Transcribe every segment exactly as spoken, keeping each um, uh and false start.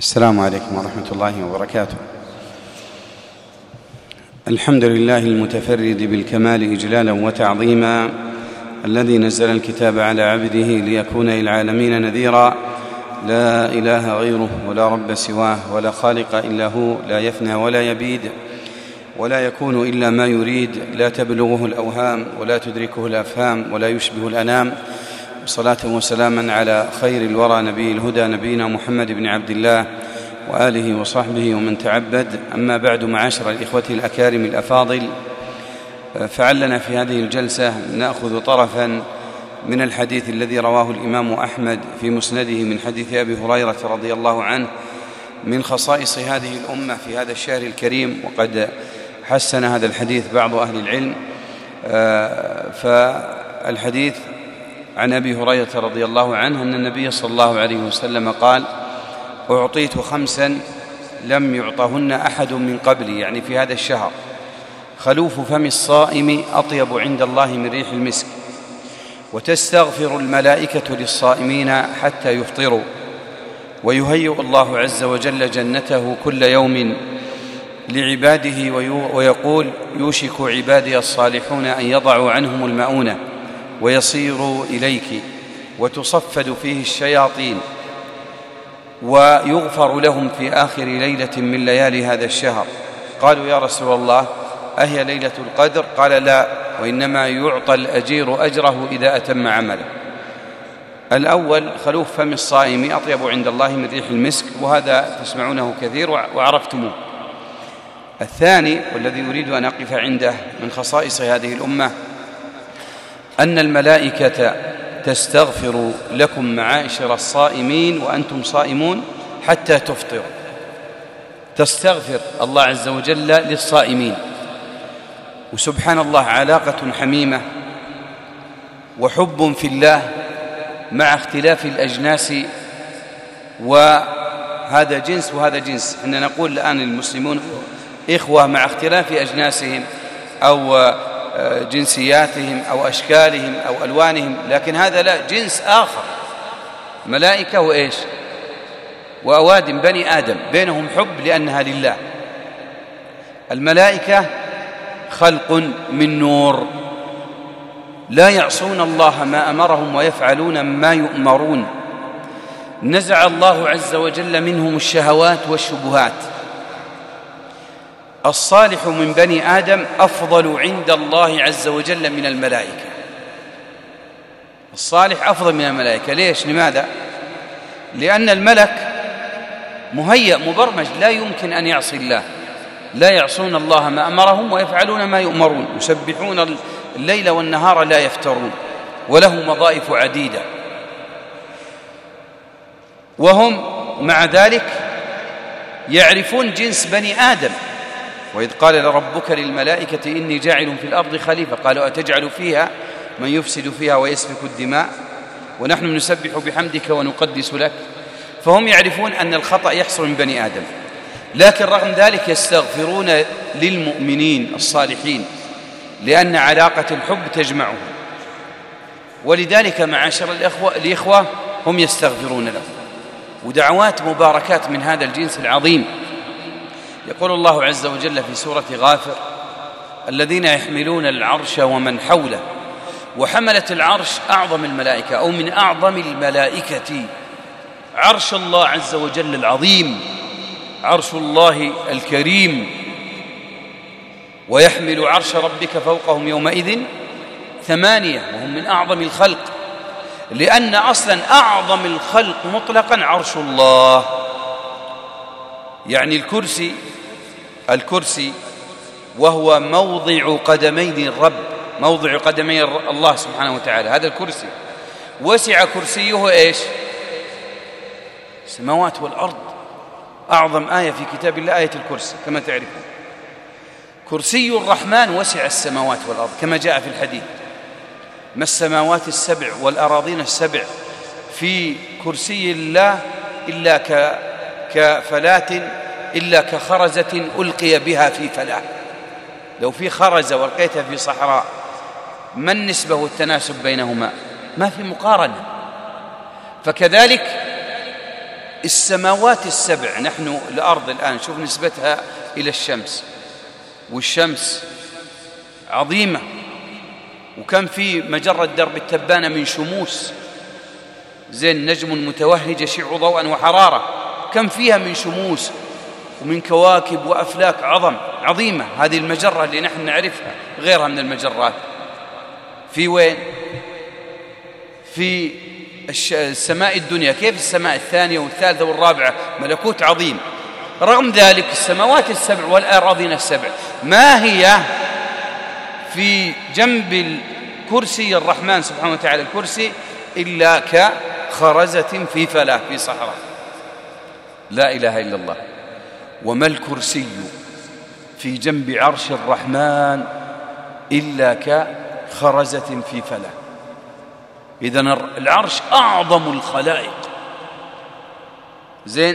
السلام عليكم ورحمة الله وبركاته. الحمد لله المتفرد بالكمال إجلالا وتعظيما، الذي نزل الكتاب على عبده ليكون للعالمين نذيرا، لا إله غيره ولا رب سواه ولا خالق إلا هو، لا يفنى ولا يبيد ولا يكون إلا ما يريد، لا تبلغه الأوهام ولا تدركه الأفهام ولا يشبه الأنام. صلاة وسلاما على خير الورى نبي الهدى نبينا محمد بن عبد الله وآله وصحبه ومن تعبد. أما بعد، معاشر الإخوة الأكارم الأفاضل، فعلنا في هذه الجلسة نأخذ طرفا من الحديث الذي رواه الإمام أحمد في مسنده من حديث أبي هريرة رضي الله عنه، من خصائص هذه الأمة في هذا الشهر الكريم، وقد حسن هذا الحديث بعض أهل العلم. فالحديث عن أبي هريرة رضي الله عنه أن النبي صلى الله عليه وسلم قال: أعطيت خمسا لم يعطهن أحد من قبلي، يعني في هذا الشهر: خلوف فم الصائم أطيب عند الله من ريح المسك، وتستغفر الملائكة للصائمين حتى يفطروا، ويهيئ الله عز وجل جنته كل يوم لعباده، ويقول: يوشك عبادي الصالحون أن يضعوا عنهم المؤونة ويصيروا إليك، وتصفد فيه الشياطين، ويغفر لهم في آخر ليلة من ليالي هذا الشهر. قالوا: يا رسول الله، أهي ليلة القدر؟ قال: لا، وإنما يعطى الأجير أجره إذا أتم عمله. الأول: خلوف فم الصائم أطيب عند الله من ريح المسك، وهذا تسمعونه كثير وعرفتموه. الثاني، والذي أريد أن أقف عنده من خصائص هذه الأمة، أن الملائكة تستغفر لكم معاشر الصائمين وأنتم صائمون حتى تفطروا. تستغفر الله عز وجل للصائمين، وسبحان الله علاقة حميمة وحب في الله مع اختلاف الأجناس، وهذا جنس وهذا جنس. إحنا نقول الآن المسلمون إخوة مع اختلاف أجناسهم أو جنسياتهم أو أشكالهم أو ألوانهم، لكن هذا لا، جنس آخر، ملائكة وإيش وأوادم بني آدم، بينهم حب لأنها لله. الملائكة خلق من نور، لا يعصون الله ما أمرهم ويفعلون ما يؤمرون. نزع الله عز وجل منهم الشهوات والشبهات. الصالح من بني آدم أفضل عند الله عز وجل من الملائكة. الصالح أفضل من الملائكة. ليش؟ لماذا؟ لأن الملك مهيأ مبرمج، لا يمكن أن يعصي الله، لا يعصون الله ما أمرهم ويفعلون ما يؤمرون، يسبحون الليل والنهار لا يفترون، وله وظائف عديدة. وهم مع ذلك يعرفون جنس بني آدم. وإذ قال ربك للملائكة إني جاعل في الأرض خليفة، قالوا: أتجعل فيها من يفسد فيها ويسفك الدماء ونحن نسبح بحمدك ونقدس لك. فهم يعرفون أن الخطأ يحصل من بني آدم، لكن رغم ذلك يستغفرون للمؤمنين الصالحين، لأن علاقة الحب تجمعهم. ولذلك معاشر الإخوة, الإخوة هم يستغفرون لهم، ودعوات مباركات من هذا الجنس العظيم. يقول الله عز وجل في سورة غافر: الذين يحملون العرش ومن حوله. وحملة العرش أعظم الملائكة أو من أعظم الملائكة. عرش الله عز وجل العظيم، عرش الله الكريم. ويحمل عرش ربك فوقهم يومئذ ثمانية، وهم من أعظم الخلق، لأن أصلا أعظم الخلق مطلقا عرش الله. يعني الكرسي الكرسي وهو موضع قدمي الرب، موضع قدمي الله سبحانه وتعالى. هذا الكرسي وسع كرسيه إيش؟ السماوات والأرض. أعظم آية في كتاب الله آية الكرسي كما تعرفون. كرسي الرحمن وسع السماوات والأرض كما جاء في الحديث: ما السماوات السبع والأراضين السبع في كرسي الله إلا ك كفلاة إلا كخرزة ألقي بها في فلاة. لو في خرزة والقيتها في صحراء، ما النسبة والتناسب بينهما؟ ما في مقارنة. فكذلك السماوات السبع، نحن الأرض الآن شوف نسبتها إلى الشمس، والشمس عظيمة، وكم في مجرة درب التبانة من شموس، زين نجم متوهج يشع ضوءا وحرارة، كم فيها من شموس ومن كواكب وأفلاك عظم عظيمة. هذه المجرة اللي نحن نعرفها، غيرها من المجرات في وين؟ في السماء الدنيا. كيف السماء الثانية والثالثة والرابعة ملكوت عظيم. رغم ذلك السماوات السبع والأراضين السبع ما هي في جنب الكرسي الرحمن سبحانه وتعالى الكرسي إلا كخرزة في فلاة في صحراء. لا إله إلا الله. وما الكرسي في جنب عرش الرحمن إلا كخرزة في فلاة. إذن العرش أعظم الخلائق. زين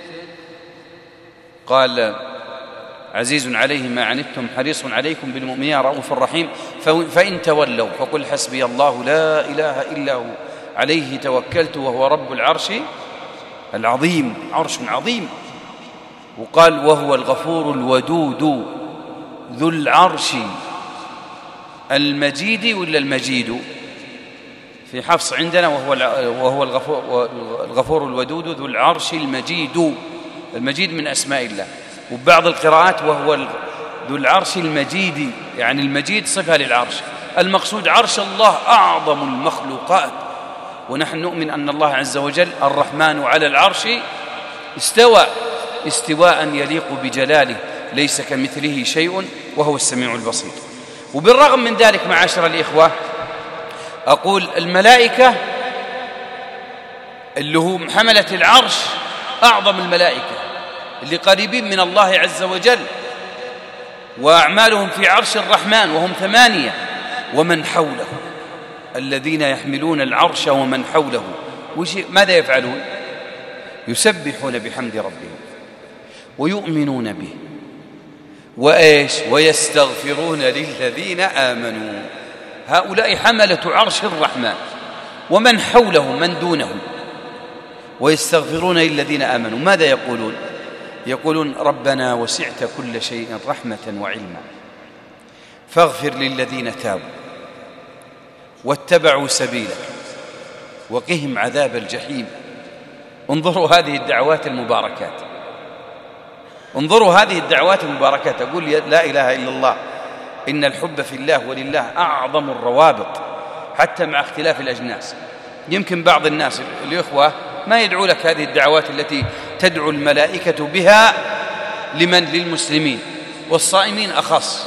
قال عزيز عليه ما عنتم حريص عليكم بالمؤمنين رؤوف رحيم فإن تولوا فقل حسبي الله لا إله إلا هو عليه توكلت وهو رب العرش العظيم. عرش عظيم. وقال وهو الغفور الودود ذو العرش المجيد ولا المجيد في حفص عندنا وهو وهو الغفور الغفور الودود ذو العرش المجيد. المجيد من أسماء الله. وبعض القراءات وهو ذو العرش المجيد، يعني المجيد صفة للعرش. المقصود عرش الله أعظم المخلوقات، ونحن نؤمن أن الله عز وجل الرحمن على العرش استوى استواء يليق بجلاله ليس كمثله شيء وهو السميع البصير. وبالرغم من ذلك معاشر الإخوة أقول الملائكة اللي هم حملة العرش أعظم الملائكة اللي قريبين من الله عز وجل، وأعمالهم في عرش الرحمن وهم ثمانية. ومن حوله الذين يحملون العرش ومن حوله ماذا يفعلون؟ يسبحون بحمد ربهم ويؤمنون به وإيش ويستغفرون للذين آمنوا. هؤلاء حملة عرش الرحمن. ومن حوله من دونه ويستغفرون للذين آمنوا ماذا يقولون؟ يقولون ربنا وسعت كل شيء رحمة وعلما فاغفر للذين تابوا واتبعوا سبيلك وقهم عذاب الجحيم. انظروا هذه الدعوات المباركات، انظروا هذه الدعوات المباركات. أقول لا إله إلا الله، إن الحب في الله ولله أعظم الروابط حتى مع اختلاف الأجناس. يمكن بعض الناس الإخوة ما يدعو لك هذه الدعوات التي تدعو الملائكة بها لمن؟ للمسلمين والصائمين أخص.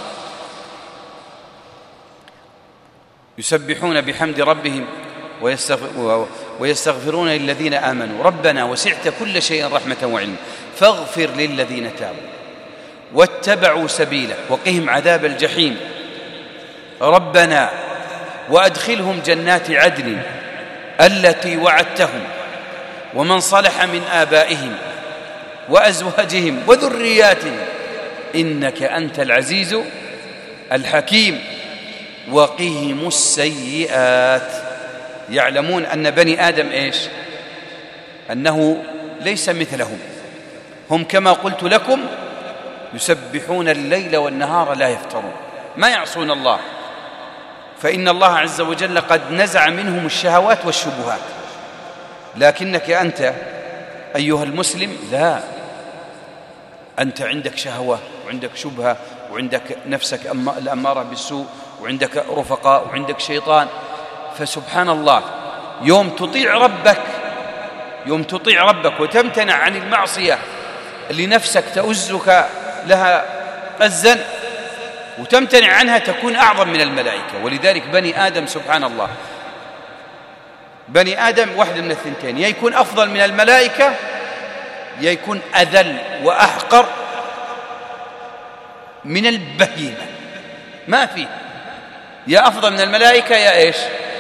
يسبحون بحمد ربهم ويستغفرون للذين آمنوا ربنا وسعت كل شيء رحمة وعلما فاغفر للذين تابوا واتبعوا سبيلك وقهم عذاب الجحيم. ربنا وأدخلهم جنات عدن التي وعدتهم ومن صلح من آبائهم وأزواجهم وذرياتهم إنك أنت العزيز الحكيم. وقهم السيئات. يعلمون أن بني آدم إيش؟ أنه ليس مثلهم. هم كما قلت لكم يسبحون الليل والنهار لا يفترون، ما يعصون الله، فإن الله عز وجل قد نزع منهم الشهوات والشبهات. لكنك أنت أيها المسلم لا، أنت عندك شهوة وعندك شبهة وعندك نفسك الأمارة بالسوء وعندك رفقاء وعندك شيطان. فسبحان الله يوم تطيع ربك يوم تطيع ربك وتمتنع عن المعصية اللي نفسك تؤزك لها أزا وتمتنع عنها تكون أعظم من الملائكة. ولذلك بني آدم سبحان الله بني آدم واحد من الثنتين، يا يكون أفضل من الملائكة يا يكون أذل وأحقر من البهيمة. ما في يا أفضل من الملائكة يا إيش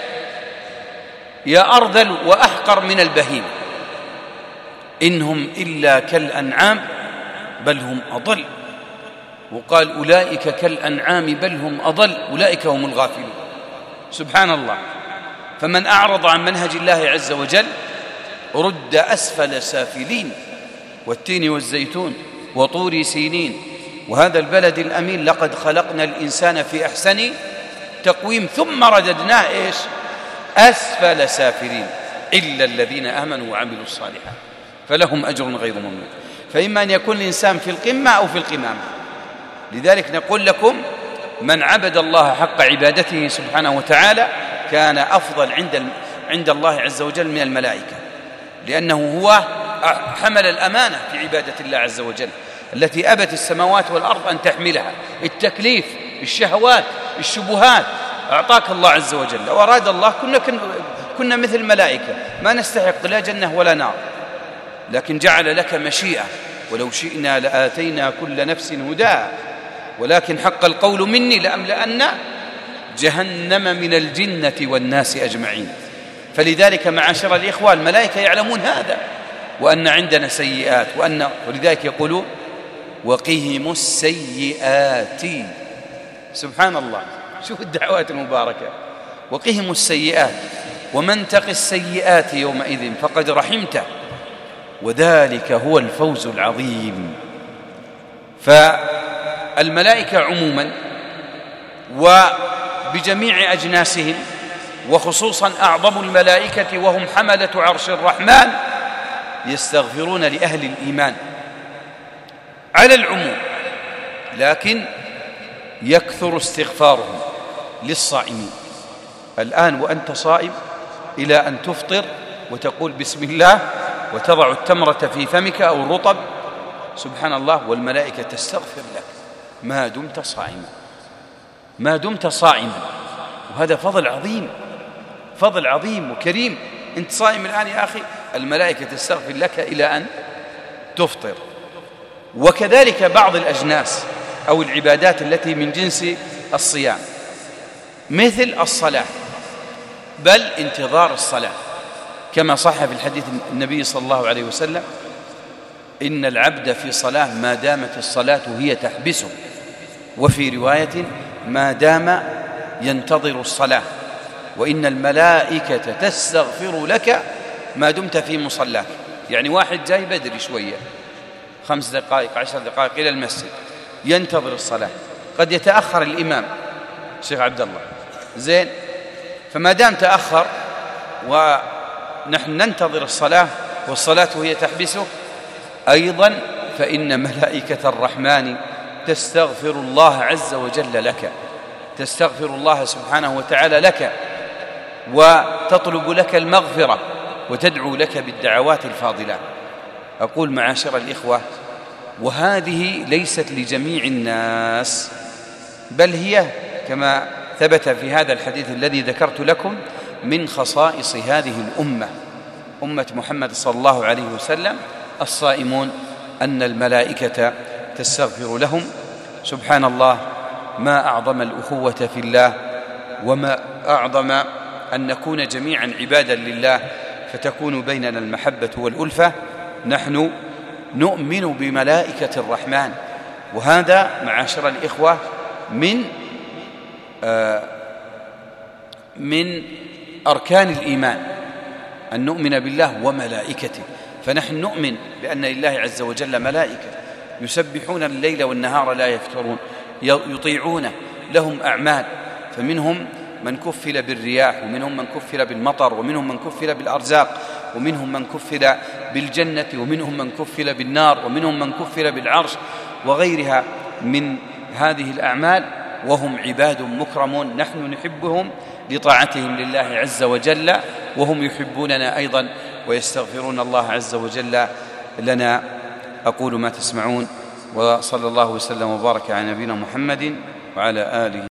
يا أرذل وأحقر من البهيمة. إنهم إلا كالأنعام بل هم أضل. وقال أولئك كالأنعام بل هم أضل أولئك هم الغافلون. سبحان الله. فمن أعرض عن منهج الله عز وجل رد أسفل سافلين والتين والزيتون وطور سينين وهذا البلد الأمين لقد خلقنا الإنسان في أحسن تقويم ثم رددناه إيش أسفل سافلين إلا الذين آمنوا وعملوا الصالحات فلهم أجر غير ممنون. فإما أن يكون الإنسان في القمة أو في القمامة. لذلك نقول لكم من عبد الله حق عبادته سبحانه وتعالى كان أفضل عند عند الله عز وجل من الملائكة، لأنه هو حمل الأمانة في عبادة الله عز وجل التي أبت السماوات والأرض أن تحملها. التكليف، الشهوات، الشبهات أعطاك الله عز وجل. لو أراد الله كنا, كنا مثل الملائكة ما نستحق لا جنة ولا نار، لكن جعل لك مشيئة ولو شئنا لآتينا كل نفس هداها ولكن حق القول مني لأملأن جهنم من الجنة والناس أجمعين. فلذلك معاشر الإخوة الملائكة يعلمون هذا وأن عندنا سيئات وأن ولذلك يقولون وقهم السيئات. سبحان الله، شوف الدعوات المباركة، وقهم السيئات ومن تق السيئات يومئذ فقد رحمته وذلك هو الفوز العظيم. فالملائكة عموما وبجميع أجناسهم وخصوصا أعظم الملائكة وهم حملة عرش الرحمن يستغفرون لأهل الإيمان على العموم، لكن يكثر استغفارهم للصائمين. الآن وأنت صائم إلى أن تفطر وتقول بسم الله وتضع التمرة في فمك أو الرطب، سبحان الله، والملائكة تستغفر لك ما دمت صائما ما دمت صائما. وهذا فضل عظيم، فضل عظيم وكريم. أنت صائم الآن يا أخي، الملائكة تستغفر لك إلى أن تفطر. وكذلك بعض الأجناس أو العبادات التي من جنس الصيام مثل الصلاة، بل انتظار الصلاة، كما صح في الحديث النبي صلى الله عليه وسلم إن العبد في صلاة ما دامت الصلاة هي تحبسه، وفي رواية ما دام ينتظر الصلاة، وإن الملائكة تستغفر لك ما دمت في مصلاك. يعني واحد جاي بدري شوية خمس دقائق عشر دقائق إلى المسجد ينتظر الصلاة، قد يتأخر الإمام الشيخ عبد الله زين، فما دام تأخر ونحن ننتظر الصلاة والصلاة هي تحبسه أيضا، فإن ملائكة الرحمن تستغفر الله عز وجل لك، تستغفر الله سبحانه وتعالى لك وتطلب لك المغفرة وتدعو لك بالدعوات الفاضلة. أقول معاشر الإخوة، وهذه ليست لجميع الناس، بل هي كما ثبت في هذا الحديث الذي ذكرت لكم من خصائص هذه الأمة، أمة محمد صلى الله عليه وسلم الصائمون، أن الملائكة تستغفر لهم. سبحان الله، ما أعظم الأخوة في الله، وما أعظم أن نكون جميعا عبادا لله فتكون بيننا المحبة والألفة. نحن نؤمن بملائكة الرحمن، وهذا معاشر الإخوة من آه من أركان الإيمان أن نؤمن بالله وملائكته. فنحن نؤمن بأن لله عز وجل ملائكة يسبحون الليل والنهار لا يفترون، يطيعون، لهم أعمال، فمنهم من كفل بالرياح، ومنهم من كفل بالمطر، ومنهم من كفل بالأرزاق، ومنهم من كفل بالجنة، ومنهم من كفل بالنار، ومنهم من كفل بالعرش وغيرها من هذه الأعمال، وهم عباد مكرمون. نحن نحبهم لطاعتهم لله عز وجل، وهم يحبوننا أيضا ويستغفرون الله عز وجل لنا. أقول ما تسمعون، وصلى الله وسلم وبارك على نبينا محمد وعلى آله.